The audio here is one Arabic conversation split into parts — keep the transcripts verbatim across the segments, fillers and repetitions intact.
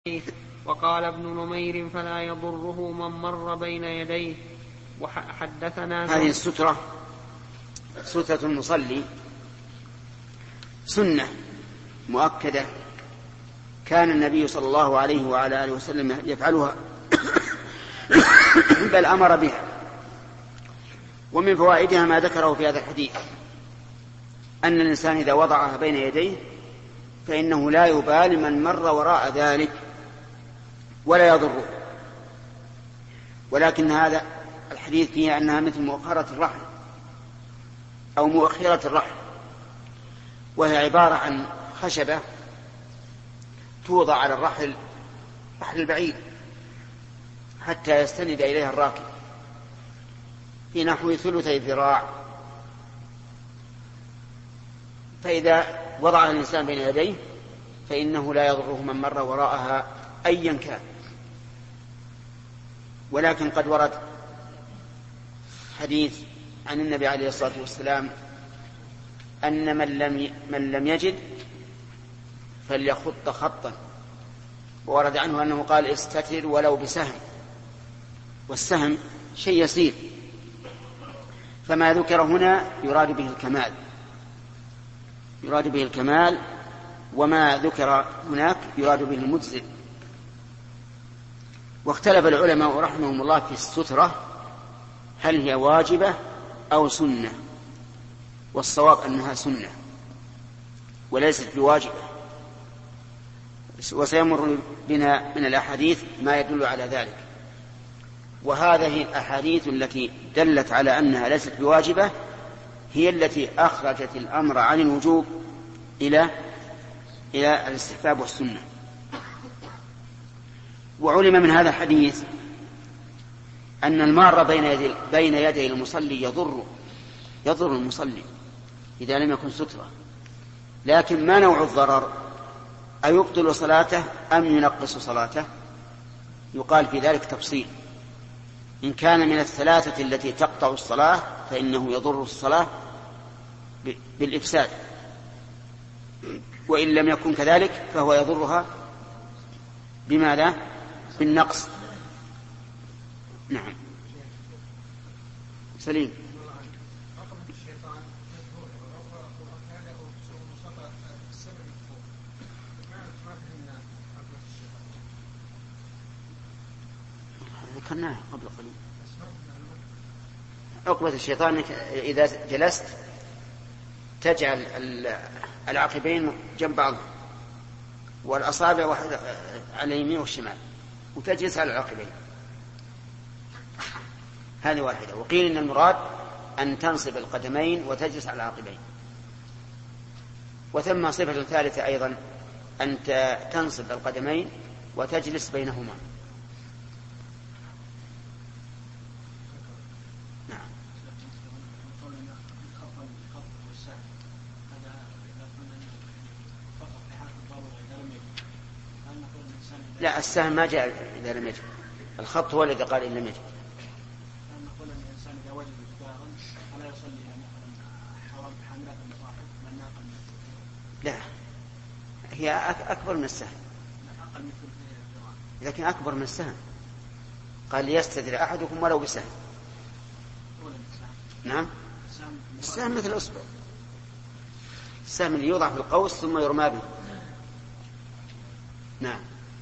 وقال ابن نمير فلا يضره من مر بين يديه. وحدثنا هذه السترة سترة المصلي سنة مؤكدة كان النبي صلى الله عليه وعلى آله وسلم يفعلها بل أمر بها. ومن فوائدها ما ذكره في هذا الحديث أن الإنسان إذا وضعها بين يديه فإنه لا يبالي من مر وراء ذلك ولا يضره. ولكن هذا الحديث فيه أنها مثل مؤخرة الرحل أو مؤخرة الرحل، وهي عبارة عن خشبة توضع على الرحل رحل البعيد حتى يستند إليها الراكب في نحو ثلثي ذراع، فإذا وضع الإنسان بين يديه فإنه لا يضره من مر وراءها أيا كان. ولكن قد ورد حديث عن النبي عليه الصلاة والسلام أن من لم, من لم يجد فليخط خطا، وورد عنه أنه قال استتر ولو بسهم، والسهم شيء يسير، فما ذكر هنا يراد به الكمال يراد به الكمال وما ذكر هناك يراد به المجزئ. واختلف العلماء رحمهم الله في السترة هل هي واجبة أو سنة، والصواب أنها سنة وليست بواجبة، وسيمر بنا من الأحاديث ما يدل على ذلك. وهذه الأحاديث التي دلت على أنها ليست بواجبة هي التي أخرجت الأمر عن الوجوب إلى إلى الاستحباب والسنة. وعلم من هذا الحديث أن المار بين يدي, بين يدي المصلي يضر يضر المصلي إذا لم يكن سترة، لكن ما نوع الضرر؟ أيبطل صلاته أم ينقص صلاته؟ يقال في ذلك تفصيل. إن كان من الثلاثة التي تقطع الصلاة فإنه يضر الصلاة بالإفساد، وإن لم يكن كذلك فهو يضرها بماذا؟ بالنقص. نعم سليم. ذكرناه قبل قليل. عقبة الشيطان إذا جلست تجعل العقبين جنب بعض والأصابع واحدة على اليمين والشمال وتجلس على العقبين، هذه واحدة. وقيل إن المراد أن تنصب القدمين وتجلس على العقبين. وثم صفة ثالثة أيضا أن تنصب القدمين وتجلس بينهما. لا، السهم ما جاء إذا لم يجب، الخط هو الذي قال إن لم يجب. لا، هي أكبر من السهم، لكن أكبر من السهم. قال ليستدر أحدكم ولو بسهم. نعم، السهم مثل الأصبع، السهم اللي يوضع في القوس ثم يرمى به. نعم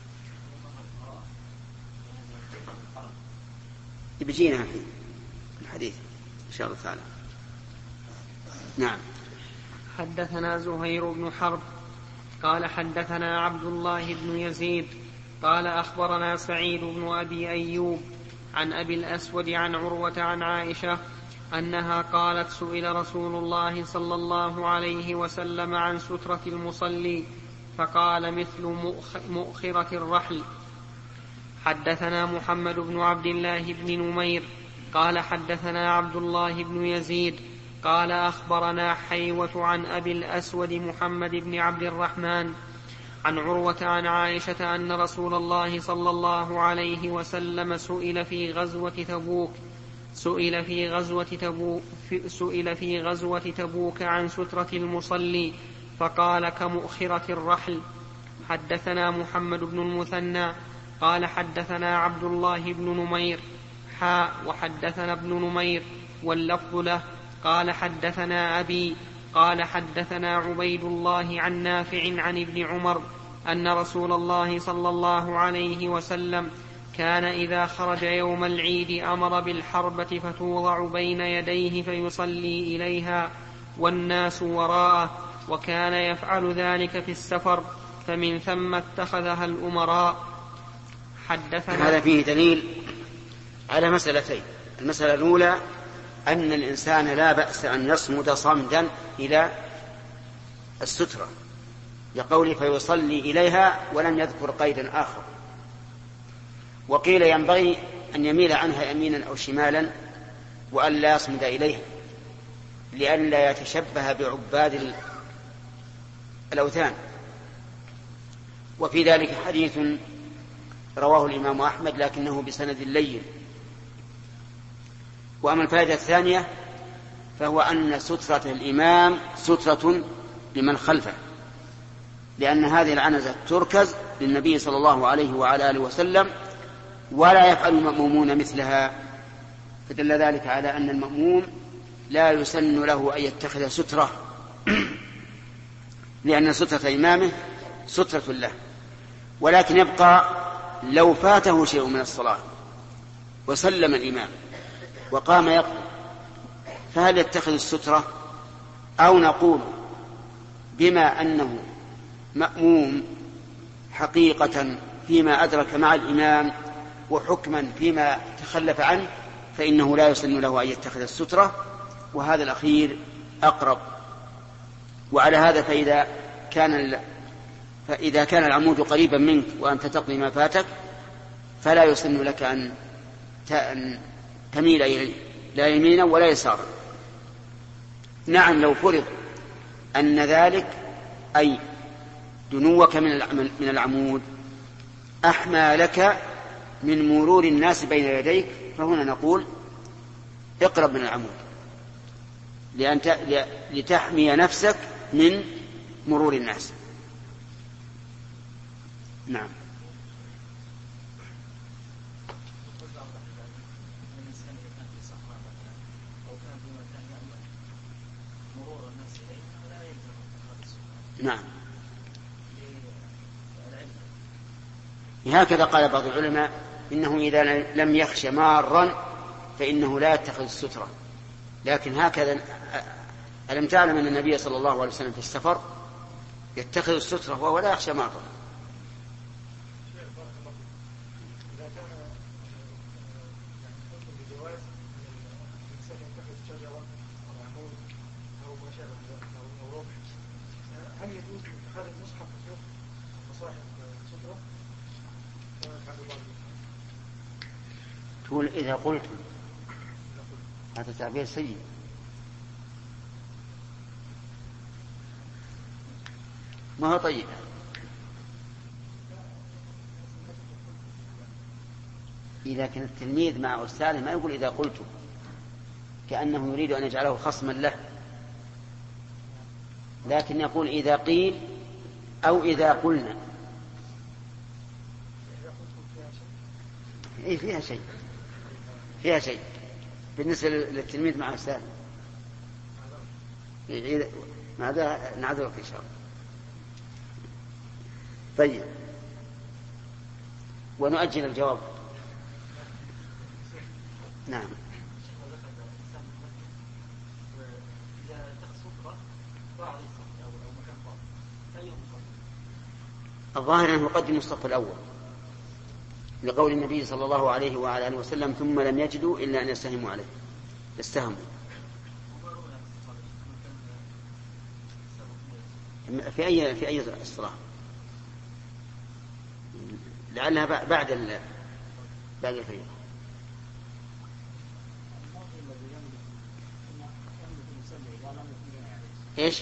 بيجينا في الحديث إن شاء الله تعالى. نعم. حدثنا زهير بن حرب قال حدثنا عبد الله بن يزيد قال أخبرنا سعيد بن أبي أيوب عن أبي الأسود عن عروة عن عائشة أنها قالت سئل رسول الله صلى الله عليه وسلم عن سترة المصلي فقال مثل مؤخرة الرحل. حدثنا محمد بن عبد الله بن نمير قال حدثنا عبد الله بن يزيد قال أخبرنا حيوة عن أبي الأسود محمد بن عبد الرحمن عن عروة عن عائشة أن رسول الله صلى الله عليه وسلم سئل في غزوة تبوك سئل في غزوة تبوك سئل في غزوة تبوك عن سترة المصلي فقال كمؤخرة الرحل. حدثنا محمد بن المثنى قال حدثنا عبد الله بن نمير حاء وحدثنا ابن نمير واللفظ له قال حدثنا أبي قال حدثنا عبيد الله عن نافع عن ابن عمر أن رسول الله صلى الله عليه وسلم كان إذا خرج يوم العيد أمر بالحربة فتوضع بين يديه فيصلي إليها والناس وراءه، وكان يفعل ذلك في السفر، فمن ثم اتخذها الأمراء. حدثنا هذا فيه دليل على مسألتين. المسألة الأولى أن الإنسان لا بأس أن يصمد صمدا إلى السترة، لقوله فيصلي إليها ولم يذكر قيدا آخر. وقيل ينبغي أن يميل عنها يمينا أو شمالا وأن لا يصمد إليها لئلا يتشبه بعباد الأوثان. وفي ذلك حديث رواه الإمام أحمد لكنه بسند لين. وأما الفائدة الثانية فهو أن سترة الإمام سترة لمن خلفه، لأن هذه العنزة تركز للنبي صلى الله عليه وعلى آله وسلم ولا يفعل المأمومون مثلها، فدل ذلك على أن المأموم لا يسن له أن يتخذ سترة لأن سترة إمامه سترة له. ولكن يبقى لو فاته شيء من الصلاة وسلم الإمام وقام يقضي فهل يتخذ السترة أو نقول بما أنه مأموم حقيقة فيما أدرك مع الإمام وحكما فيما تخلف عنه فإنه لا يسن له أن يتخذ السترة، وهذا الأخير أقرب. وعلى هذا فإذا كان فإذا كان العمود قريبا منك وأنت تقضي ما فاتك فلا يسن لك أن تميل إليه لا يمينا ولا يسارا. نعم لو فرض أن ذلك أي دنوك من العمود أحمى لك من مرور الناس بين يديك، فهنا نقول اقرب من العمود لأن لتحمي نفسك من مرور الناس. نعم. نعم هكذا قال بعض العلماء إنه إذا لم يخش مارا فإنه لا يتخذ السترة. لكن هكذا ألم تعلم أن النبي صلى الله عليه وسلم في السفر يتخذ السترة وهو لا يخشى مارا؟ هل يجوز اتخاذ المصحف مصاحف سترة؟ تقول إذا قلت هذا تعبير سيء. ما هو طيب. إذا كان التلميذ مع أستاذه ما يقول إذا قلت، كأنه يريد أن يجعله خصما له، لكن يقول إذا قيل أو إذا قلنا. إيه فيها شيء فيها شيء بالنسبة للتلميذ مع أستاذه. ماذا نعذرك إن شاء الله. طيب ونؤجل الجواب. نعم. الظاهر أنه يقدم الصف الأول لقول النبي صلى الله عليه وعلى آله وسلم ثم لم يجدوا إلا أن يستهموا عليه يستهموا. في أي في أي الصلاة لعلها بعد ال بعد الفريضة. إيش؟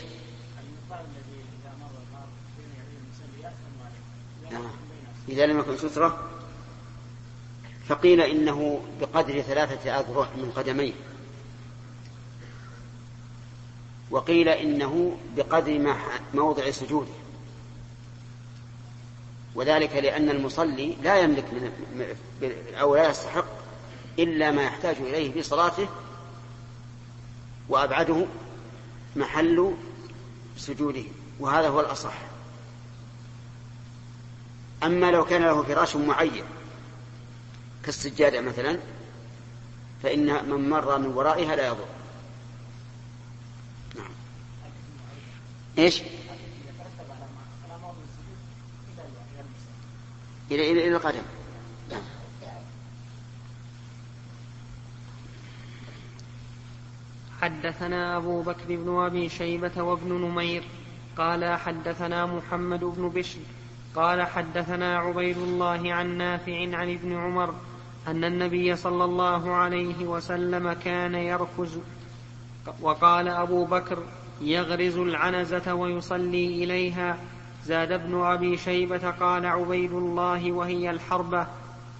إذا لم يكن سترة فقيل إنه بقدر ثلاثة أذرع من قدميه، وقيل إنه بقدر موضع سجوده، وذلك لأن المصلي لا يملك من أو لا يستحق إلا ما يحتاج إليه في صلاته، وأبعده محل سجوده، وهذا هو الأصح. أما لو كان له فراش معين كالسجادة مثلا فإن من مر من ورائها لا يضر. نعم. إيش؟ إلى إلى إلى القدم. نعم. حدثنا أبو بكر بن أبي شيبة وابن نمير قال حدثنا محمد بن بشر قال حدثنا عبيد الله عن نافع عن ابن عمر أن النبي صلى الله عليه وسلم كان يركز. وقال أبو بكر يغرز العنزة ويصلي إليها. زاد ابن أبي شيبة قال عبيد الله وهي الحربة.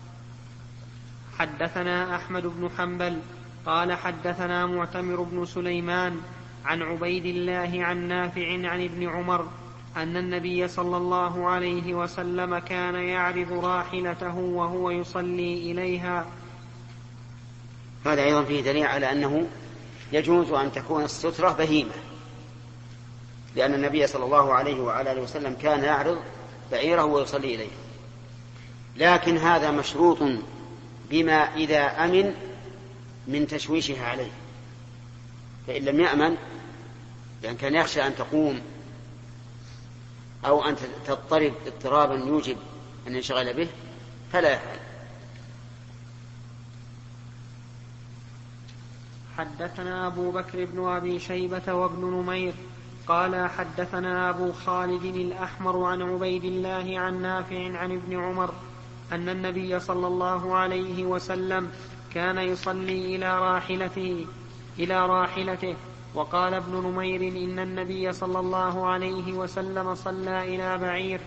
حدثنا أحمد بن حنبل قال حدثنا معتمر بن سليمان عن عبيد الله عن نافع عن ابن عمر أن النبي صلى الله عليه وسلم كان يعرض راحلته وهو يصلي إليها. هذا أيضا فيه دليل على أنه يجوز أن تكون السترة بهيمة، لأن النبي صلى الله عليه وعلى آله وسلم كان يعرض بعيره ويصلي إليه، لكن هذا مشروط بما إذا أمن من تشويشها عليه، فإن لم يأمن لأن كان يخشى أن تقوم أو أن تضطرب اضطرابا يوجب أن ينشغل به فلا يفعل. حدثنا أبو بكر بن أبي شيبة وابن نمير قال حدثنا أبو خالد الأحمر عن عبيد الله عن نافع عن ابن عمر أن النبي صلى الله عليه وسلم كان يصلي إلى راحلته إلى راحلته وقال ابن نمير إن النبي صلى الله عليه وسلم صلى إلى بعير.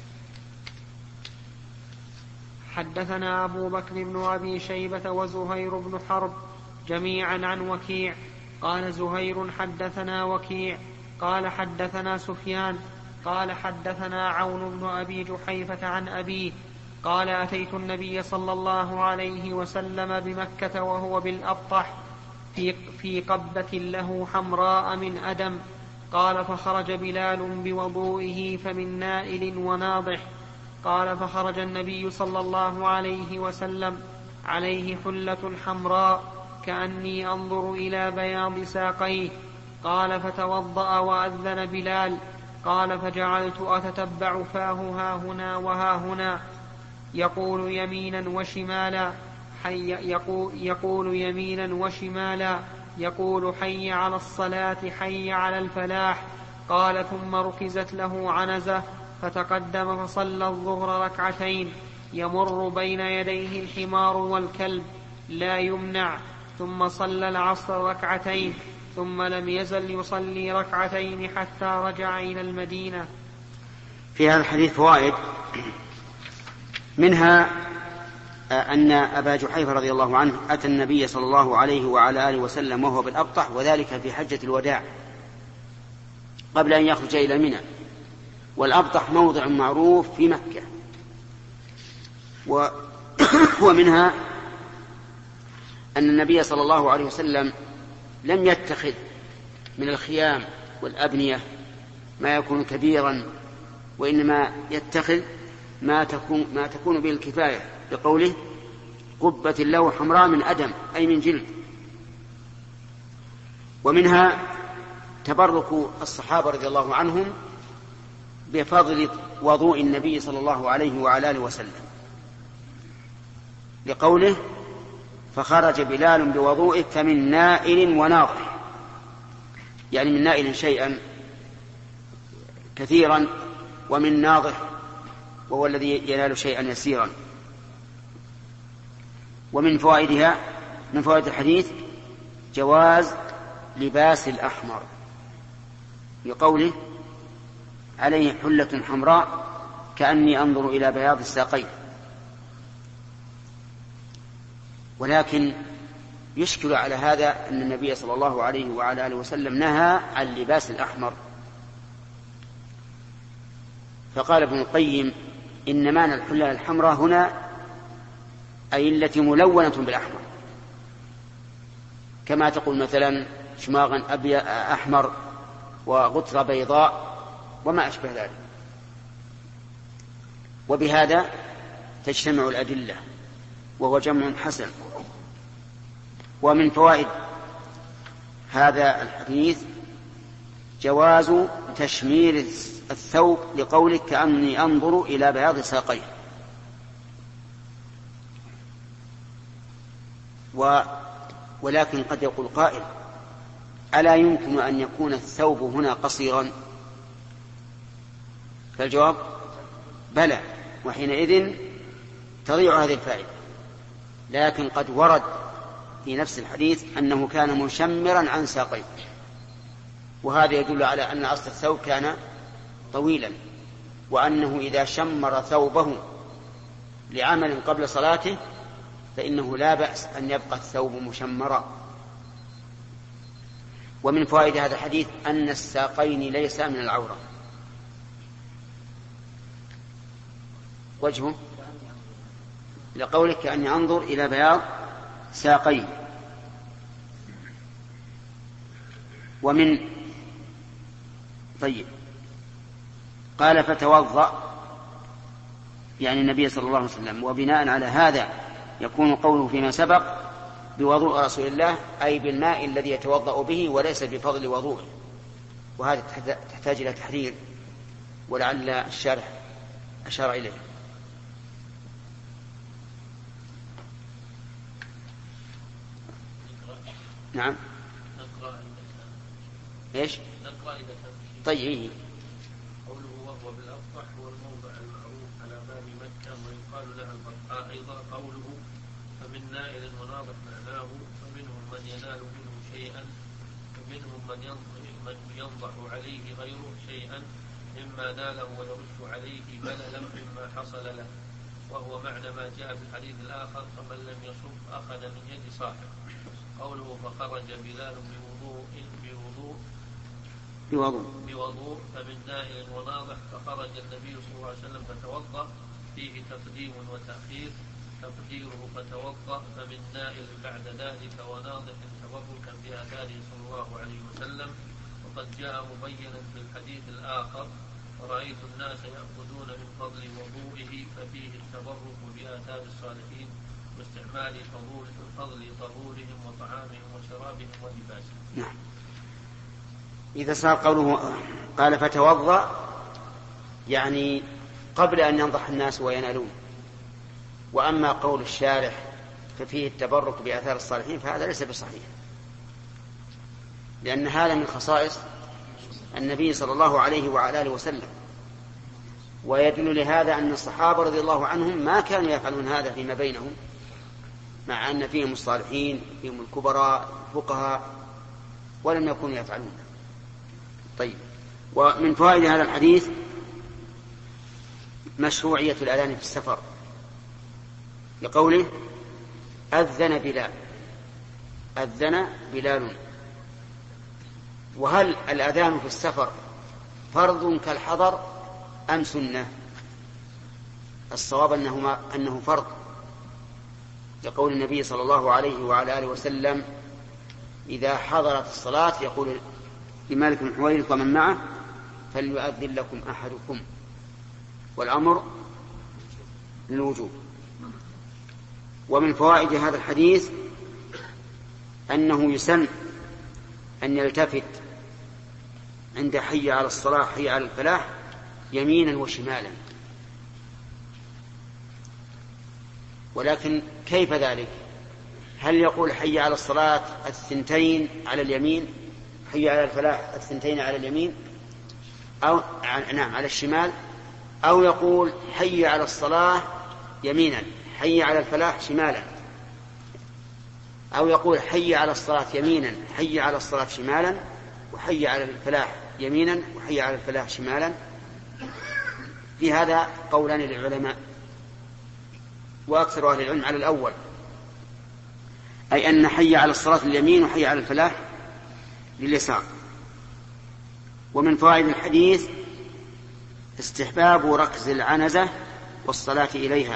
حدثنا أبو بكر بن أبي شيبة وزهير بن حرب جميعا عن وكيع قال زهير حدثنا وكيع قال حدثنا سفيان قال حدثنا عون بن أبي جحيفة عن أبيه قال أتيت النبي صلى الله عليه وسلم بمكة وهو بالأبطح في, في قبة له حمراء من أدم. قال فخرج بلال بوضوئه فمن نائل وناضح. قال فخرج النبي صلى الله عليه وسلم عليه حلة حمراء كأني أنظر إلى بياض ساقيه. قال فتوضأ وأذن بلال. قال فجعلت أتتبع فاه هاهنا وهاهنا يقول يمينا وشمالا حي يقول, يقول يمينا وشمالا يقول حي على الصلاة حي على الفلاح. قال ثم ركزت له عنزة فتقدم فصلى الظهر ركعتين يمر بين يديه الحمار والكلب لا يمنع، ثم صلى العصر ركعتين ثم لم يزل يصلي ركعتين حتى رجع إلى المدينة. في هذا الحديث فوائد، منها أن أبا جحيفة رضي الله عنه أتى النبي صلى الله عليه وعلى آله وسلم وهو بالأبطح، وذلك في حجة الوداع قبل أن يخرج إلى منى، والأبطح موضع معروف في مكة. و... ومنها أن النبي صلى الله عليه وسلم لم يتخذ من الخيام والأبنية ما يكون كبيرا، وإنما يتخذ ما تكون, ما تكون به الكفاية، بقوله قبة له حمراء من أدم أي من جلد. ومنها تبرك الصحابة رضي الله عنهم بفضل وضوء النبي صلى الله عليه وعلى آله وسلم، لقوله فخرج بلال بوضوئه فمن نائل وناضح، يعني من نائل شيئا كثيرا ومن ناضح وهو الذي ينال شيئا يسيرا. ومن فوائدها من فوائد الحديث جواز لباس الأحمر، بقوله عليه حلة حمراء كأني أنظر إلى بياض الساقين. ولكن يشكل على هذا أن النبي صلى الله عليه وعلى آله وسلم نهى عن لباس الأحمر، فقال ابن القيم إن معنى الحلال الحمراء هنا أي التي ملونة بالأحمر، كما تقول مثلا شماغا أبي أحمر وغترة بيضاء وما أشبه ذلك. وبهذا تجتمع الأدلة وهو جمع حسن. ومن فوائد هذا الحديث جواز تشمير الثوب لقولك كأني أنظر إلى بياض ساقيه. و ولكن قد يقول قائل ألا يمكن أن يكون الثوب هنا قصيرا؟ فالجواب بلى، وحينئذ تضيع هذه الفائدة. لكن قد ورد في نفس الحديث أنه كان مشمرا عن ساقيه، وهذا يدل على أن أصل الثوب كان طويلا، وأنه إذا شمر ثوبه لعمل قبل صلاته فإنه لا بأس أن يبقى الثوب مشمرا. ومن فوائد هذا الحديث أن الساقين ليس من العورة. وجهه لقولك كأني أنظر إلى بياض ساقين. ومن طيب قال فتوضأ يعني النبي صلى الله عليه وسلم، وبناء على هذا يكون قوله فيما سبق بوضوء رسول الله أي بالماء الذي يتوضأ به وليس بفضل وضوءه، وهذا تحتاج إلى تحرير ولعل الشارح أشار إليه. نعم ايش طيب قوله وهو بالأفضح هو الموضع المعروف على باب مكة ويقال لها البطحاء. أيضا قوله فمن نائل وناضح معناه فمنهم من ينال منه شيئا ومنهم من ينضح عليه غيره شيئا مما ناله ويرش عليه بللا مما حصل له، وهو معنى ما جاء في الحديث الآخر فمن لم يصب أخذ من يد صاحب. قوله فخرج بلال بوضوء بوضوء بوضوء بوضوء فمن نائل وناضح فخرج النبي صلى الله عليه وسلم فتوضأ فيه تقديم وتأخير. تقديره فتوضأ فمن نائل بعد ذلك وناضح تبركا بآثاره صلى الله عليه وسلم. وقد جاء مبينا في الحديث الآخر فرأيت الناس يأخذون من فضل وضوئه ففيه التبرك بآثار الصالحين واستعمال فضول فضل طهورهم وطعامهم وشرابهم ولباسهم. نعم. إذا صار قوله قال فتوضأ يعني قبل أن ينضح الناس وينالون، وأما قول الشارح ففيه التبرك بآثار الصالحين فهذا ليس بصحيح، لأن هذا من خصائص النبي صلى الله عليه وعلى آله وسلم. ويدل لهذا أن الصحابة رضي الله عنهم ما كانوا يفعلون هذا فيما بينهم، مع أن فيهم الصالحين فيهم الكبراء الفقهاء ولم يكونوا يفعلون. طيب. ومن فوائد هذا الحديث مشروعية الأذان في السفر لقوله أذن بلال أذن بلال. وهل الأذان في السفر فرض كالحضر أم سنة؟ الصواب أنه, أنه فرض، لقول النبي صلى الله عليه وعلى آله وسلم إذا حضرت الصلاة يقول لمالك بن حويرث ومن معه فليؤذن لكم أحدكم، والأمر للوجوب. ومن فوائد هذا الحديث أنه يسن أن يلتفت عند حي على الصلاة حي على الفلاح يمينا وشمالا. ولكن كيف ذلك؟ هل يقول حي على الصلاة الثنتين على اليمين حي على الفلاح الثنتين على اليمين أو نعم على الشمال، أو يقول حي على الصلاة يمينا حي على الفلاح شمالا، أو يقول حي على الصلاة يمينا حي على الصلاة شمالا وحي على الفلاح يمينا وحي على الفلاح شمالا؟ في هذا قولان للعلماء، وأكثر أهل العلم على الأول، أي أن حي على الصلاة لليمين وحي على الفلاح لليسار. ومن فوائد الحديث استحباب ركز العنزة والصلاة إليها،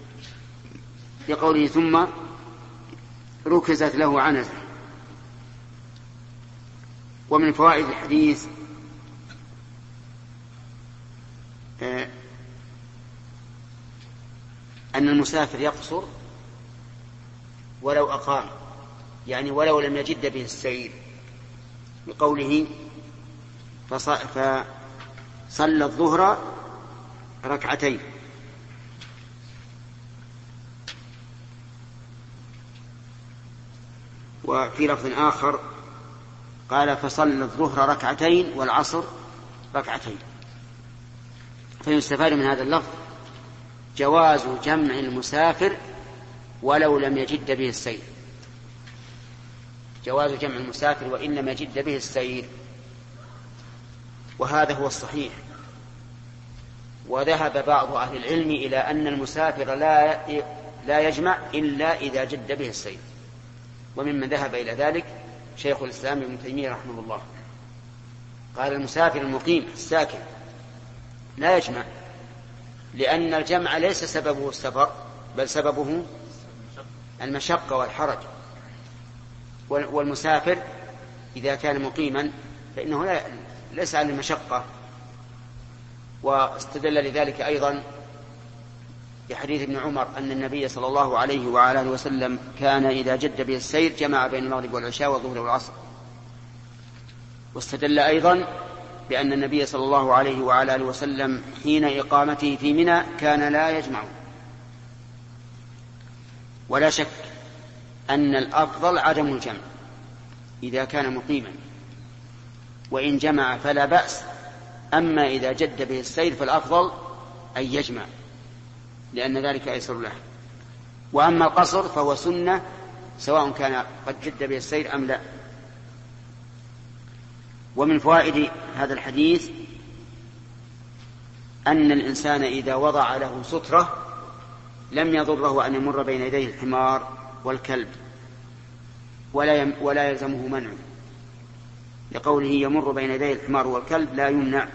لقوله ثم ركزت له عنزة. ومن فوائد الحديث أن المسافر يقصر ولو أقام، يعني ولو لم يجد به السير، بقوله فصلى الظهر ركعتين. وفي لفظ آخر قال فصلى الظهر ركعتين والعصر ركعتين. فيستفاد من هذا اللفظ جواز جمع المسافر ولو لم يجد به السير، جواز جمع المسافر وإن لم يجد به السير، وهذا هو الصحيح. وذهب بعض أهل العلم إلى أن المسافر لا لا يجمع إلا إذا جد به السير، وممن ذهب إلى ذلك شيخ الإسلام ابن تيمية رحمه الله، قال المسافر المقيم الساكن لا يجمع، لأن الجمع ليس سببه السفر بل سببه المشقة والحرج، والمسافر إذا كان مقيما فإنه لا ليس على المشقة. واستدل لذلك أيضا بحديث ابن عمر أن النبي صلى الله عليه وعلى آله وسلم كان إذا جد به السير جمع بين المغرب والعشاء والظهر والعصر. واستدل أيضا بأن النبي صلى الله عليه وعلى آله وسلم حين إقامته في منى كان لا يجمع. ولا شك أن الأفضل عدم الجمع إذا كان مقيما، وإن جمع فلا بأس، أما إذا جد به السير فالأفضل أن يجمع لأن ذلك أيسر له. وأما القصر فهو سنة سواء كان قد جد به السير أم لا. ومن فوائد هذا الحديث أن الإنسان إذا وضع له سترة لم يضره أن يمر بين يديه الحمار والكلب ولا ولا يلزمه منع، لقوله يمر بين يديه الحمار والكلب لا يمنع.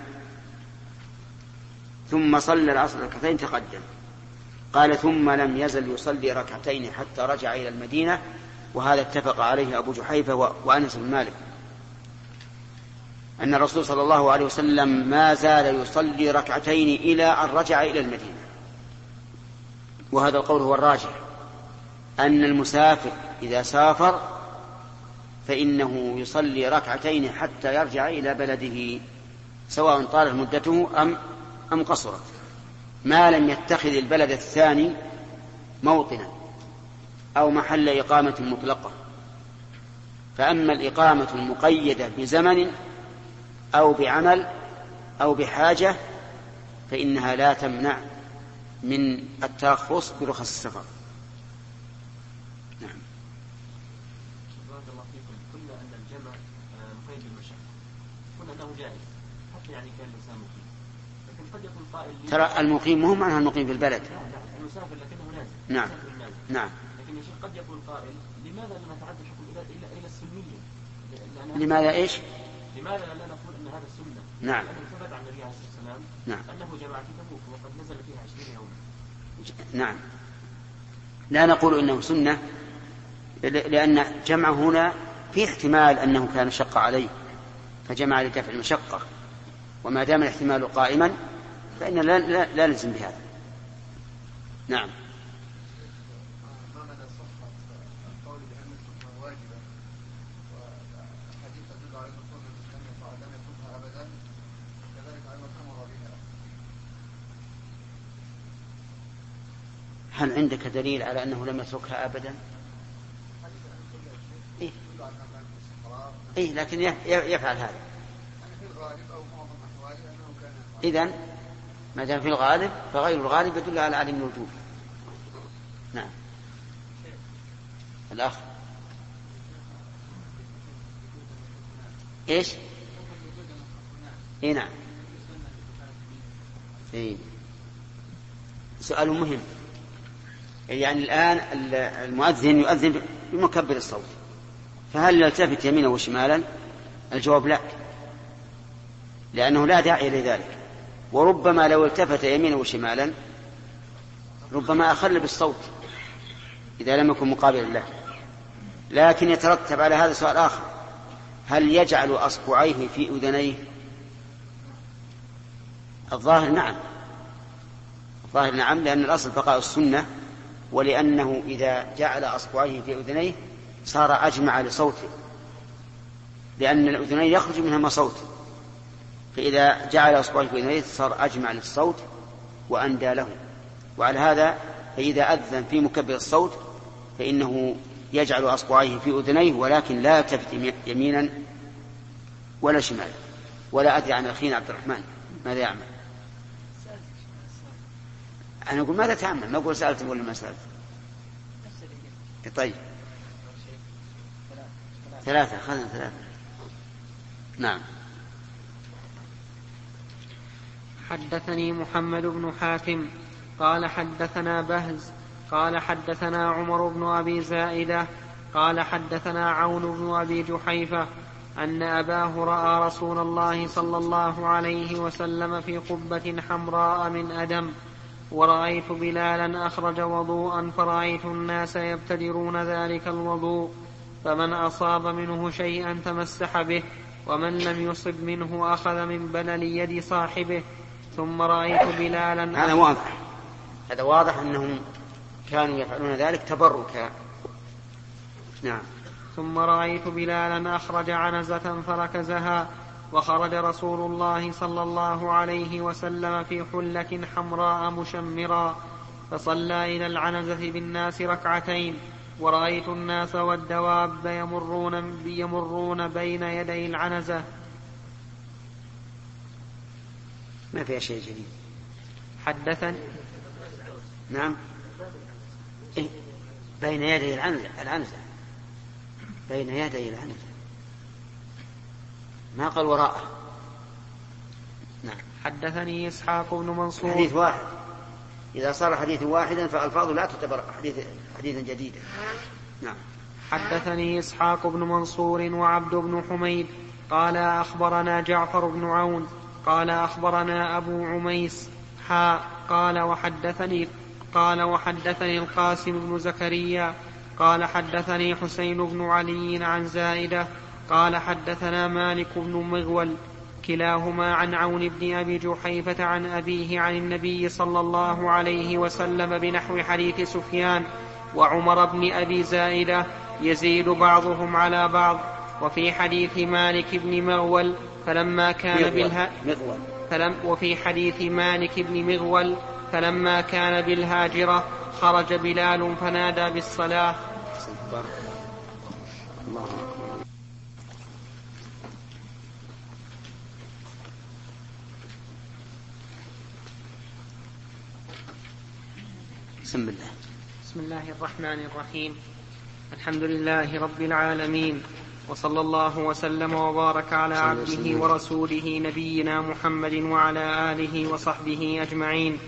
ثم صلى العصر ركعتين تقدم. قال ثم لم يزل يصلي ركعتين حتى رجع إلى المدينة، وهذا اتفق عليه أبو جحيفة وأنس بن مالك، أن الرسول صلى الله عليه وسلم ما زال يصلي ركعتين إلى أن رجع إلى المدينة. وهذا القول هو الراجح، أن المسافر إذا سافر فإنه يصلي ركعتين حتى يرجع إلى بلده، سواء طالت مدته أم أم قصرت، ما لم يتخذ البلد الثاني موطنا أو محل إقامة مطلقة. فأما الإقامة المقيدة بزمن أو بعمل أو بحاجة فإنها لا تمنع من الترخص برخص السفر. نعم. بارك الله فيكم. قلنا أن الجمع مقيد بالمشقة، قلنا أنه جائز حتى يعني كان الإنسان مقيم، لكن قد يكون قائل ترى المقيم مو معناه المقيم في البلد. لا لا المسافر لكنه نازل. نعم نعم. لكن يا شيخ قد يكون قائل لماذا لا نتعدى الحكم إلى إلى إلى السنية؟ لماذا إيش؟ لماذا لا نقول أن هذا السنة؟ نعم. لأنه ثبت عن النبي عليه الصلاة والسلام نعم. أنه جمع في تبوك وقد نزل فيها عشرين يوما. نعم. لا نقول إنه سنة، لأن جمع هنا في احتمال أنه كان شق عليه فجمع لدفع المشقة، وما دام الاحتمال قائما فإن لا, لا, لا نلزم بهذا. نعم. هل عندك دليل على أنه لم يتركها أبدا؟ إيه؟ إيه لكن يفعل هذا. إذن ما دام في الغالب فغير الغالب يدل على عدم الوجوب. نعم. الأخ إيش؟ إيه نعم. إيه. سؤال مهم. يعني الآن المؤذن يؤذن بمكبر الصوت، فهل يلتفت يمينا وشمالا؟ الجواب لا، لأنه لا داعي لذلك. وربما لو التفت يمينا وشمالا ربما أخل بالصوت إذا لم يكن مقابلا له. لكن يترتب على هذا سؤال آخر: هل يجعل أصبعيه في أذنيه؟ الظاهر نعم، الظاهر نعم، لأن الأصل بقاء السنة، ولأنه إذا جعل أصبعيه في أذنيه صار أجمع لصوته، لأن الأذنين يخرج منهما صوت، فإذا جعل أصبعيه في أذنيه صار أجمع للصوت وأندى له. وعلى هذا فإذا أذن في مكبر الصوت فإنه يجعل أصبعيه في أذنيه، ولكن لا يلتفت يمينا ولا شمالا. ولا أدري عن أخينا عبد الرحمن ماذا يعمل. أنا أقول ماذا تعمل، ما أقول سألت ولا ما سألت. طيب ثلاثة خذنا ثلاثة. نعم. حدثني محمد بن حاتم قال حدثنا بهز قال حدثنا عمر بن أبي زائدة قال حدثنا عون بن أبي جحيفة أن أباه رأى رسول الله صلى الله عليه وسلم في قبة حمراء من أدم، ورأيت بلالا أخرج وضوءا فرأيت الناس يبتدرون ذلك الوضوء، فمن أصاب منه شيئا تمسح به، ومن لم يصب منه أخذ من بلل يد صاحبه. ثم رأيت بلالا هذا واضح، هذا واضح أنهم كانوا يفعلون ذلك تبركا. نعم. ثم رأيت بلالا أخرج عنزة فركزها، وخرج رسول الله صلى الله عليه وسلم في حلة حمراء مشمرا، فصلى إلى العنزة بالناس ركعتين، ورأيت الناس والدواب يمرون, يمرون بين يدي العنزة. ما فيها شيء جديد. حدثني نعم إيه؟ بين يدي العنزة العنزة بين يدي العنزة، ما قال وراءه. نعم. حدثني إسحاق بن منصور. حديث واحد، إذا صار حديث واحدا فألفاظه لا تعتبر حديث حديثا جديدا. نعم. حدثني إسحاق بن منصور وعبد بن حميد قال أخبرنا جعفر بن عون قال أخبرنا أبو عميس حا قال وحدثني قال وحدثني القاسم بن زكريا قال حدثني حسين بن علي عن زائدة قال حدثنا مالك بن مغول كلاهما عن عون بن أبي جحيفة عن أبيه عن النبي صلى الله عليه وسلم بنحو حديث سفيان وعمر بن أبي زائدة يزيد بعضهم على بعض. وفي حديث مالك بن مغول فلما كان بالها فلم وفي حديث مالك بن مغول فلما كان بالهاجرة خرج بلال فنادى بالصلاة. بسم الله. بسم الله الرحمن الرحيم. الحمد لله رب العالمين، وصلى الله وسلم وبارك على عبده ورسوله نبينا محمد وعلى آله وصحبه أجمعين.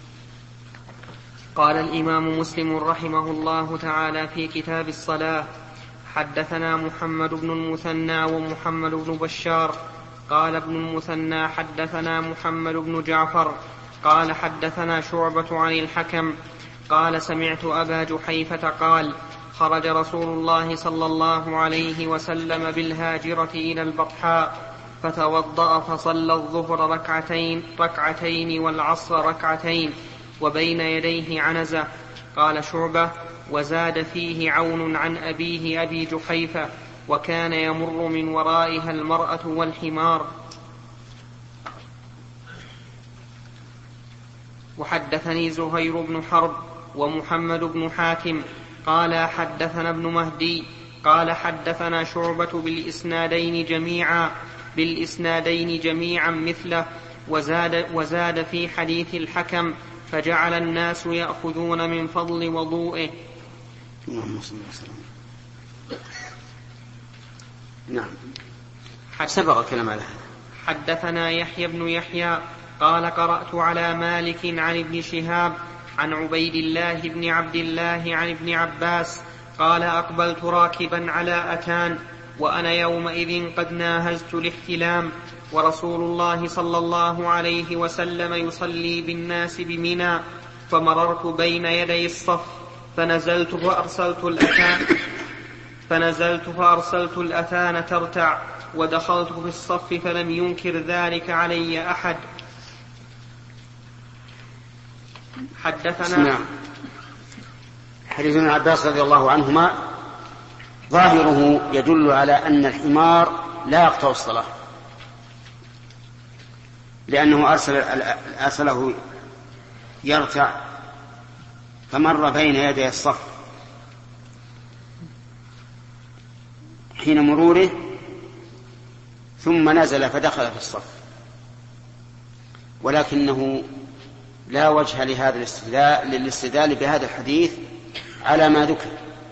قال الإمام مسلم رحمه الله تعالى في كتاب الصلاة: حدثنا محمد بن المثنى ومحمد بن بشار قال ابن المثنى حدثنا محمد بن جعفر قال حدثنا شعبة عن الحكم قال سمعت أبا جحيفة قال: خرج رسول الله صلى الله عليه وسلم بالهاجرة إلى البطحاء فتوضأ فصلى الظهر ركعتين ركعتين والعصر ركعتين وبين يديه عنزة. قال شعبة: وزاد فيه عون عن أبيه أبي جحيفة وكان يمر من ورائها المرأة والحمار. وحدثني زهير بن حرب ومحمد بن حاتم قال حدثنا ابن مهدي قال حدثنا شعبة بالإسنادين جميعا بالإسنادين جميعا مثله وزاد, وزاد في حديث الحكم: فجعل الناس يأخذون من فضل وضوئه. نعم. سبق الكلام على هذا. حدثنا يحيى بن يحيى قال قرأت على مالك عن ابن شهاب عن عبيد الله بن عبد الله عن ابن عباس قال: أقبلت راكبا على أتان وأنا يومئذ قد ناهزت الاحتلام، ورسول الله صلى الله عليه وسلم يصلي بالناس بمنى، فمررت بين يدي الصف فنزلت فأرسلت الأثان فنزلت فأرسلت الأثان ترتع ودخلت في الصف فلم ينكر ذلك علي أحد. حدثنا حديث ابن عباس رضي الله عنهما ظاهره يدل على أن الحمار لا يقطع الصلاة، لأنه أرسل أرسله يرتع فمر بين يدي الصف حين مروره ثم نزل فدخل في الصف، ولكنه لا وجه لهذا الاستدلال للاستدلال بهذا الحديث على ما ذكر.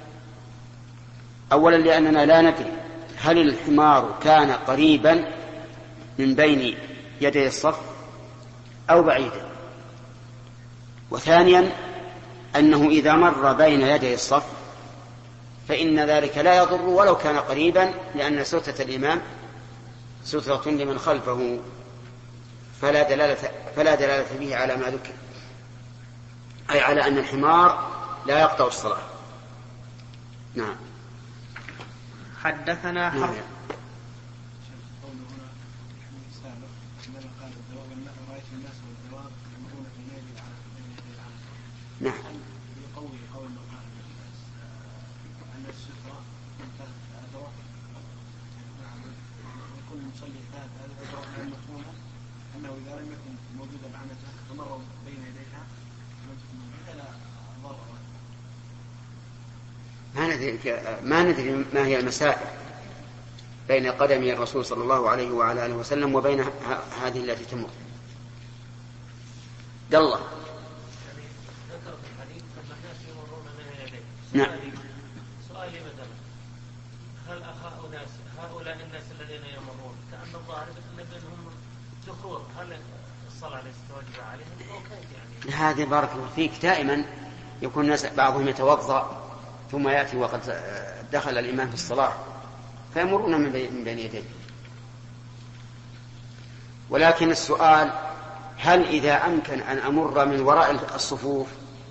أولا لأننا لا ندري هل الحمار كان قريبا من بين يدي الصف أو بعيدا، وثانيا أنه إذا مر بين يدي الصف فإن ذلك لا يضر ولو كان قريبا، لأن سترة الإمام سترة لمن خلفه فلا دلالة, فلا دلالة به على ما ذكر، أي على أن الحمار لا يقطع الصلاة. نعم. حدثنا حرب نعم. أنه إذا لم يكن موجودا العنزة فمر بين يديها فلا ضرر. ما ندري ما ندري ما هي المسائل بين قدمي الرسول صلى الله عليه وعلى آله وسلم وبين هذه التي تمر. دل نعم. سؤالي مثلا هل هؤلاء هؤلاء الناس الذين يمرون كأن الظاهر أن بينهم ذكور، هل الصلاة ليست واجبة عليهم أو كيف يعني؟ هذه بارك الله فيك دائما يكون الناس بعضهم يتوضأ ثم يأتي وقد دخل الإمام في الصلاة فيمرون من بين يديه. ولكن السؤال هل إذا أمكن أن أمر من وراء الصفوف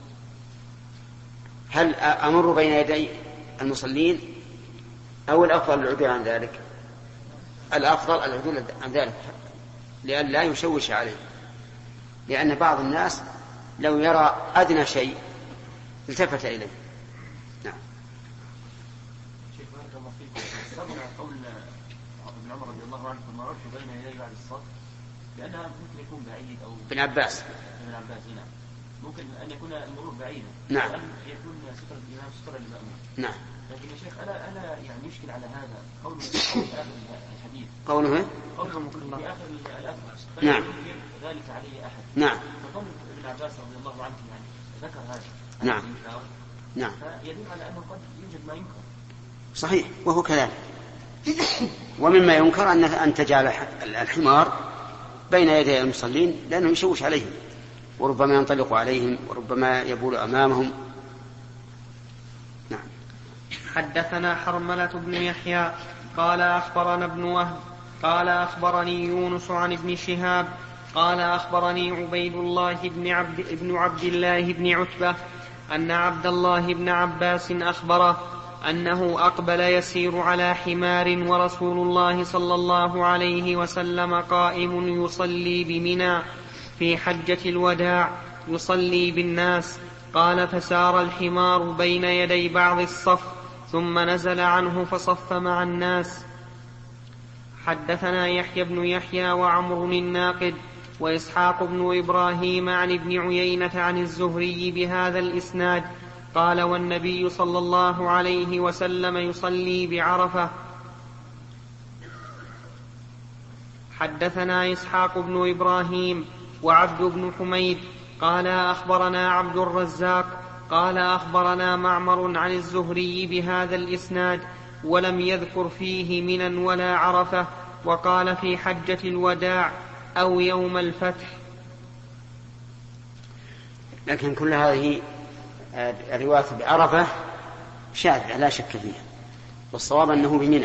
هل أمر بين يدي المصلين أو الأفضل العدول عن ذلك؟ الأفضل العدول عن ذلك لأن لا يشوش عليه، لأن بعض الناس لو يرى أدنى شيء التفت إليه. نعم. شيخ بارك الله فيكم، سمع قول ابن عمر رضي الله عنه مررت بين يدي بعد الصف لأنها ممكن يكون بعيد أو ابن عباس ابن عباس هنا ممكن أن يكون المرور بعيدا. نعم. وأن يكون سترة الإمام سترة للمأمون. نعم. لكن يا شيخ ألا ألا يعني يشكل على هذا قوله في آخر الحديث قوله قوله في آخر الأثر نعم ذلك علي أحد. نعم. فقول ابن عباس رضي الله عنه يعني ذكر هذا. نعم. نعم. فيدل على أنه قد يوجد ما ينكر. صحيح وهو كذلك. ومما ينكر أن أن تجعل الحمار بين يدي المصلين لأنه يشوش عليهم وربما ينطلق عليهم وربما يبول أمامهم. نعم. حدثنا حرملة بن يحيى قال أخبرنا ابن وهب قال أخبرني يونس عن ابن شهاب قال أخبرني عبيد الله بن عبد, ابن عبد الله بن عتبة أن عبد الله بن عباس أخبره أنه أقبل يسير على حمار ورسول الله صلى الله عليه وسلم قائم يصلي بمنى في حجة الوداع يصلي بالناس. قال فسار الحمار بين يدي بعض الصف ثم نزل عنه فصف مع الناس. حدثنا يحيى بن يحيى وعمر الناقد وإسحاق بن إبراهيم عن ابن عيينة عن الزهري بهذا الإسناد قال والنبي صلى الله عليه وسلم يصلي بعرفة. حدثنا إسحاق بن إبراهيم وعبد بن حميد قال أخبرنا عبد الرزاق قال أخبرنا معمر عن الزهري بهذا الإسناد ولم يذكر فيه منا ولا عرفة، وقال في حجة الوداع أو يوم الفتح. لكن كل هذه الرواية بعرفة شاذة لا شك فيها، والصواب أنه بمنى.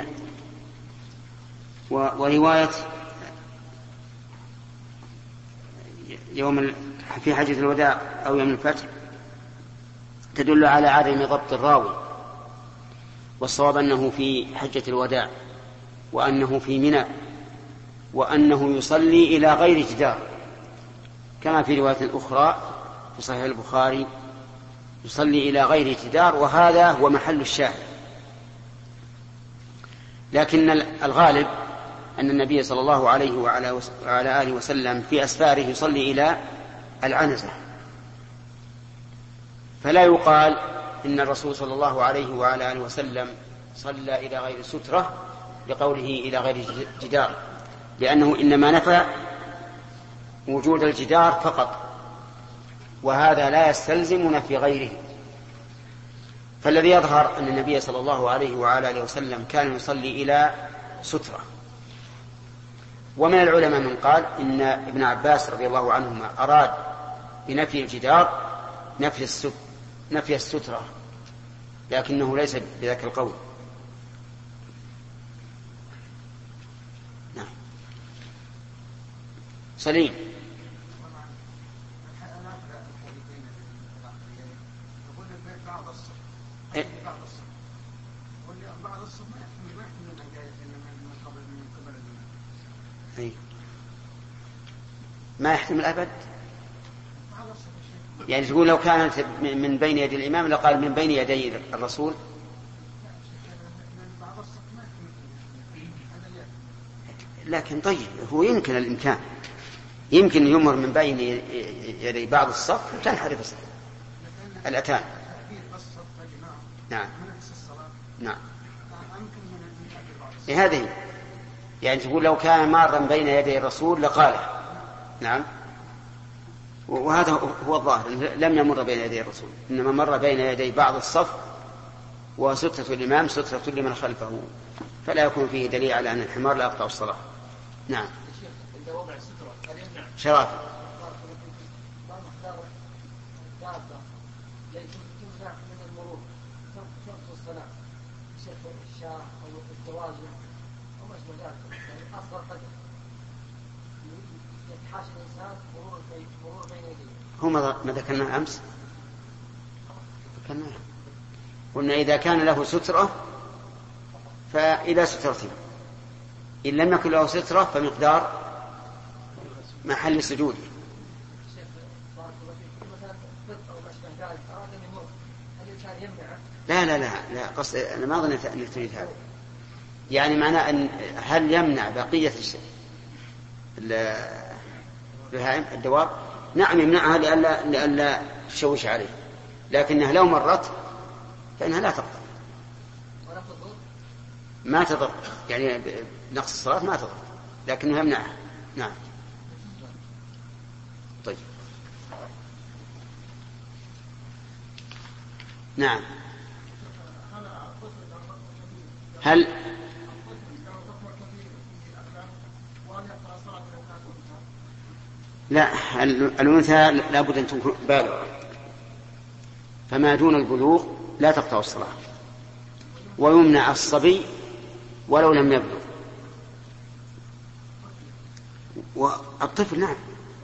ورواية يوم في حجة الوداع أو يوم الفتح تدل على عدم ضبط الراوي، والصواب أنه في حجة الوداع، وأنه في منى، وأنه يصلي إلى غير جدار، كما في رواية أخرى في صحيح البخاري يصلي إلى غير جدار، وهذا هو محل الشاهد. لكن الغالب أن النبي صلى الله عليه وعلى آله وسلم في أسفاره يصلي إلى العنزة، فلا يقال إن الرسول صلى الله عليه وعلى آله وسلم صلى إلى غير سترة لقوله إلى غير جدار، لأنه إنما نفى وجود الجدار فقط، وهذا لا يستلزم نفي غيره. فالذي يظهر أن النبي صلى الله عليه وعلى آله وسلم كان يصلي إلى سترة. ومن العلماء من قال إن ابن عباس رضي الله عنهما أراد بنفي الجدار نفي السترة, نفي السترة لكنه ليس بذاك القول. نعم. سليم. إيه؟ إيه؟ ما يحتمل أبد، يعني تقول لو كانت من بين يدي الإمام لقال من بين يدي الرسول. لكن طيب هو يمكن الإمكان، يمكن يمر من بين يدي بعض الصف وتنحرف الأتان. نعم نعم هذه يعني تقول لو كان مارا بين يدي الرسول لقاله. نعم. وهذا هو الظاهر، لم يمر بين يدي الرسول، إنما مر بين يدي بعض الصف، وسترة الإمام سترة لمن خلفه، فلا يكون فيه دليل على أن الحمار لا يقطع الصلاة. نعم. شرف. هو ما ذكرناه أمس، ذكرناه قلنا إذا كان له سترة فإلى سترته، إن لم يكن له سترة فمقدار محل سجوده. لا لا لا لا قصد أنا ما ظنيت أنك تريد هذا، يعني معناه أن هل يمنع بقية البهائم الدواب؟ نعم يمنعها لألا, لألا تشوش عليه، لكنها لو مرت فإنها لا تضر، ما تضر، يعني نقص الصلاة ما تضر، لكنه يمنعها. نعم. طيب. نعم. هل لا الأنثى لابد أن تكون بالغة، فما دون البلوغ لا تقطع الصلاة، ويمنع الصبي ولو لم يبلغ، والطفل نعم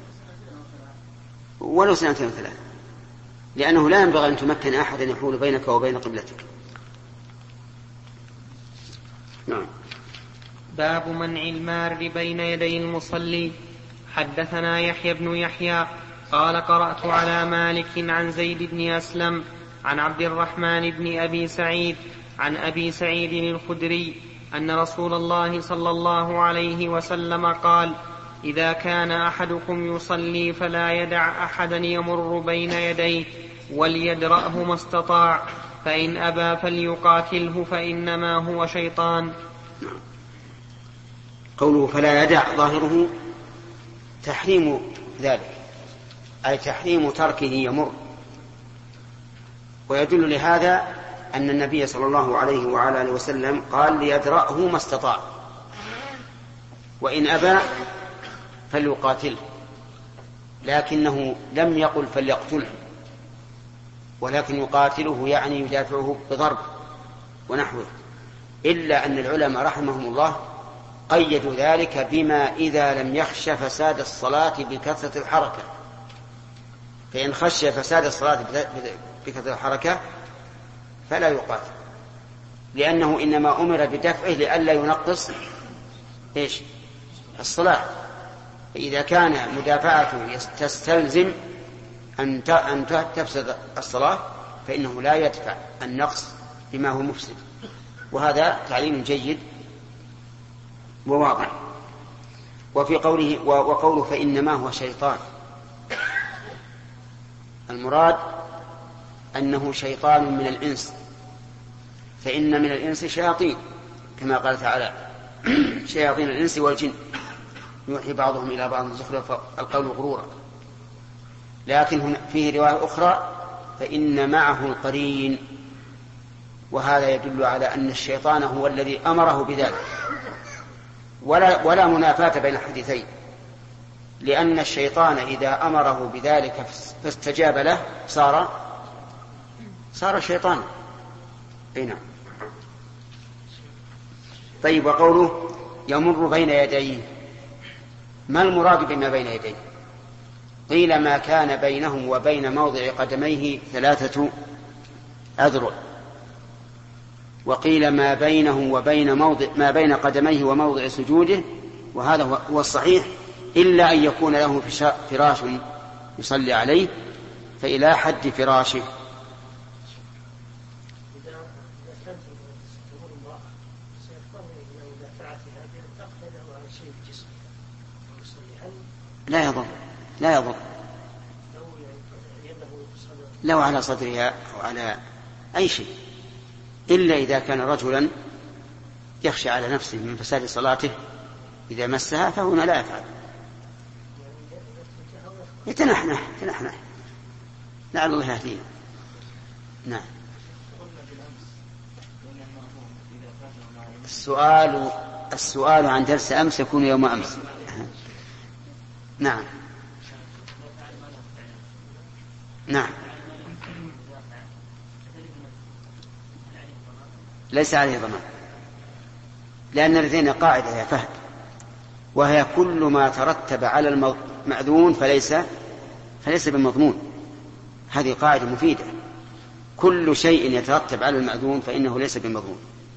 ولو سنتين وثلاثة، لأنه لا ينبغي أن تمكن أحدا يحول بينك وبين قبلتك. نعم. باب منع المار بين يدي المصلي. حدثنا يحيى بن يحيى قال قرأت على مالك عن زيد بن أسلم عن عبد الرحمن بن أبي سعيد عن أبي سعيد الخدري أن رسول الله صلى الله عليه وسلم قال: إذا كان أحدكم يصلي فلا يدع أحدا يمر بين يديه وليدرأه ما استطاع، فإن أبى فليقاتله فإنما هو شيطان. قوله فلا يدع ظاهره تحريم ذلك، أي تحريم تركه يمر، ويدل لهذا أن النبي صلى الله عليه وعلى آله وسلم قال ليدرأه ما استطاع، وإن أبى فليقاتله، لكنه لم يقل فليقتله، ولكن يقاتله يعني يدافعه بضرب ونحوه، إلا أن العلماء رحمهم الله قيدوا ذلك بما إذا لم يخش فساد الصلاة بكثرة الحركة، فإن خشي فساد الصلاة بكثرة الحركة فلا يقاتل، لأنه إنما أمر بدفعه لئلا ينقص إيش الصلاة. فإذا كان مدافعته تستلزم أن تفسد الصلاة فإنه لا يدفع النقص بما هو مفسد. وهذا تعليم جيد وواضح. وفي قوله وقوله فإنما هو شيطان، المراد أنه شيطان من الإنس، فإن من الإنس شياطين كما قال تعالى شياطين الإنس والجن يوحي بعضهم إلى بعض زخرف القول غرورا. لكن فيه رواية أخرى فإن معه القرين، وهذا يدل على أن الشيطان هو الذي أمره بذلك، ولا, ولا منافاة بين الحديثين، لأن الشيطان إذا أمره بذلك فاستجاب له صار صار شيطانا. نعم. طيب، وقوله يمر بين يديه، ما المراد بما بين يديه؟ قيل ما كان بينهم وبين موضع قدميه ثلاثة أذرع، وقيل ما بينه وبين موضع ما بين قدميه وموضع سجوده، وهذا هو الصحيح، إلا أن يكون له فراش يصلي عليه، فإلى حد فراشه. لا يضر لا يضر لو على صدرها أو على أي شيء، إلا إذا كان رجلا يخشى على نفسه من فساد صلاته إذا مسها فهنا لا يفعل، يتنحنح يتنحنح لعل الله يهدينا. نعم. السؤال السؤال عن درس أمس يكون يوم أمس. نعم نعم ليس عليه ضمان، لأن لدينا قاعدة يا فهد، وهي كل ما ترتب على المأذون فليس فليس بالمضمون. هذه قاعدة مفيدة، كل شيء يترتب على المأذون فإنه ليس بالمضمون.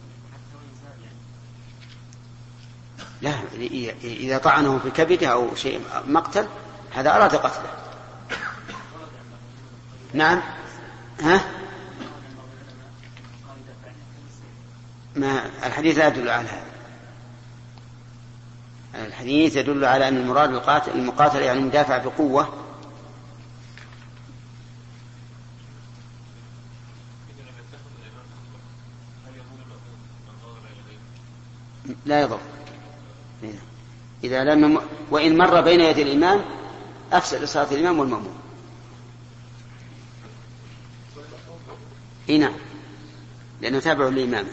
لا، إذا طعنه في كبده أو شيء مقتل هذا أراد قتله. نعم. ها؟ ما الحديث لا يدل على هذا. الحديث يدل على أن المراد القاتل المقاتل يعني مدافع بقوة. لا يضر إذا لم وإن مر بين يدي الإمام أفسد صلاة الإمام والمأموم. نعم، لأنه تابع للإمام.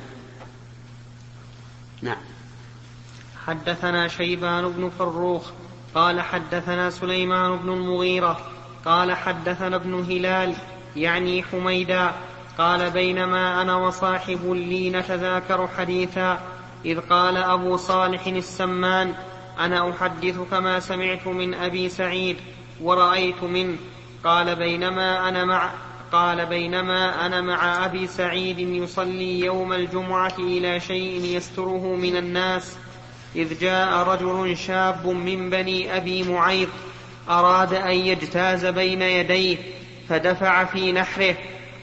نعم. حدثنا شيبان بن فروخ قال حدثنا سليمان بن المغيرة قال حدثنا ابن هلال يعني حميدا قال بينما أنا وصاحب لي نتذاكر حديثا إذ قال أبو صالح السمان أنا أحدثك ما سمعت من أبي سعيد ورأيت منه. قال بينما أنا مع قال بينما أنا مع أبي سعيد يصلي يوم الجمعة إلى شيء يستره من الناس إذ جاء رجل شاب من بني أبي معيط أراد أن يجتاز بين يديه فدفع في نحره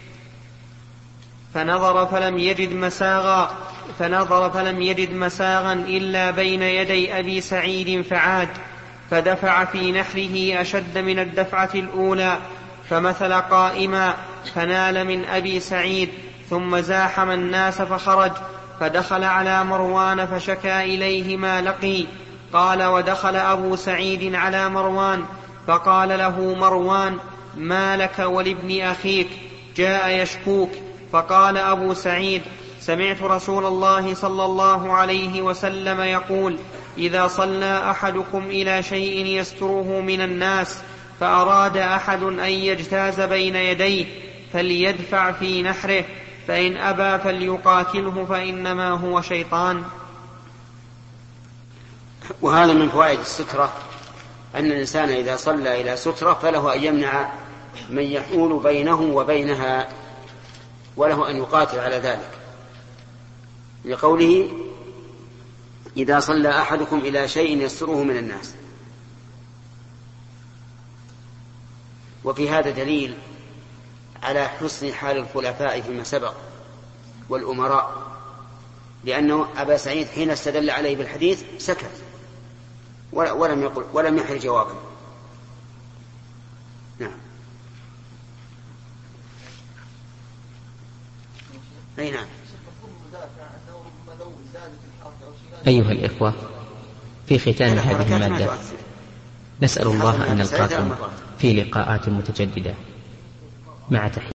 فنظر فلم يجد مساغا فنظر فلم يجد مساغا إلا بين يدي أبي سعيد فعاد فدفع في نحره أشد من الدفعة الأولى فمثل قائما فنال من أبي سعيد ثم زاحم الناس فخرج فدخل على مروان فشكى إليه ما لقي. قال ودخل أبو سعيد على مروان فقال له مروان ما لك ولابن أخيك جاء يشكوك؟ فقال أبو سعيد سمعت رسول الله صلى الله عليه وسلم يقول إذا صلى أحدكم إلى شيء يستره من الناس فأراد أحد أن يجتاز بين يديه فليدفع في نحره فإن أبى فليقاتله فإنما هو شيطان. وهذا من فوائد السترة أن الإنسان إذا صلى إلى سترة فله أن يمنع من يحول بينه وبينها وله أن يقاتل على ذلك، لقوله إذا صلى أحدكم إلى شيء يستره من الناس. وفي هذا دليل على حسن حال الخلفاء فيما سبق والأمراء، لأنه أبا سعيد حين استدل عليه بالحديث سكت ولم يقل ولم يحل جوابا. نعم. أي نعم. أيها الإخوة، في ختام هذه المادة نسأل الله أن نلقاكم في لقاءات متجددة مع تحية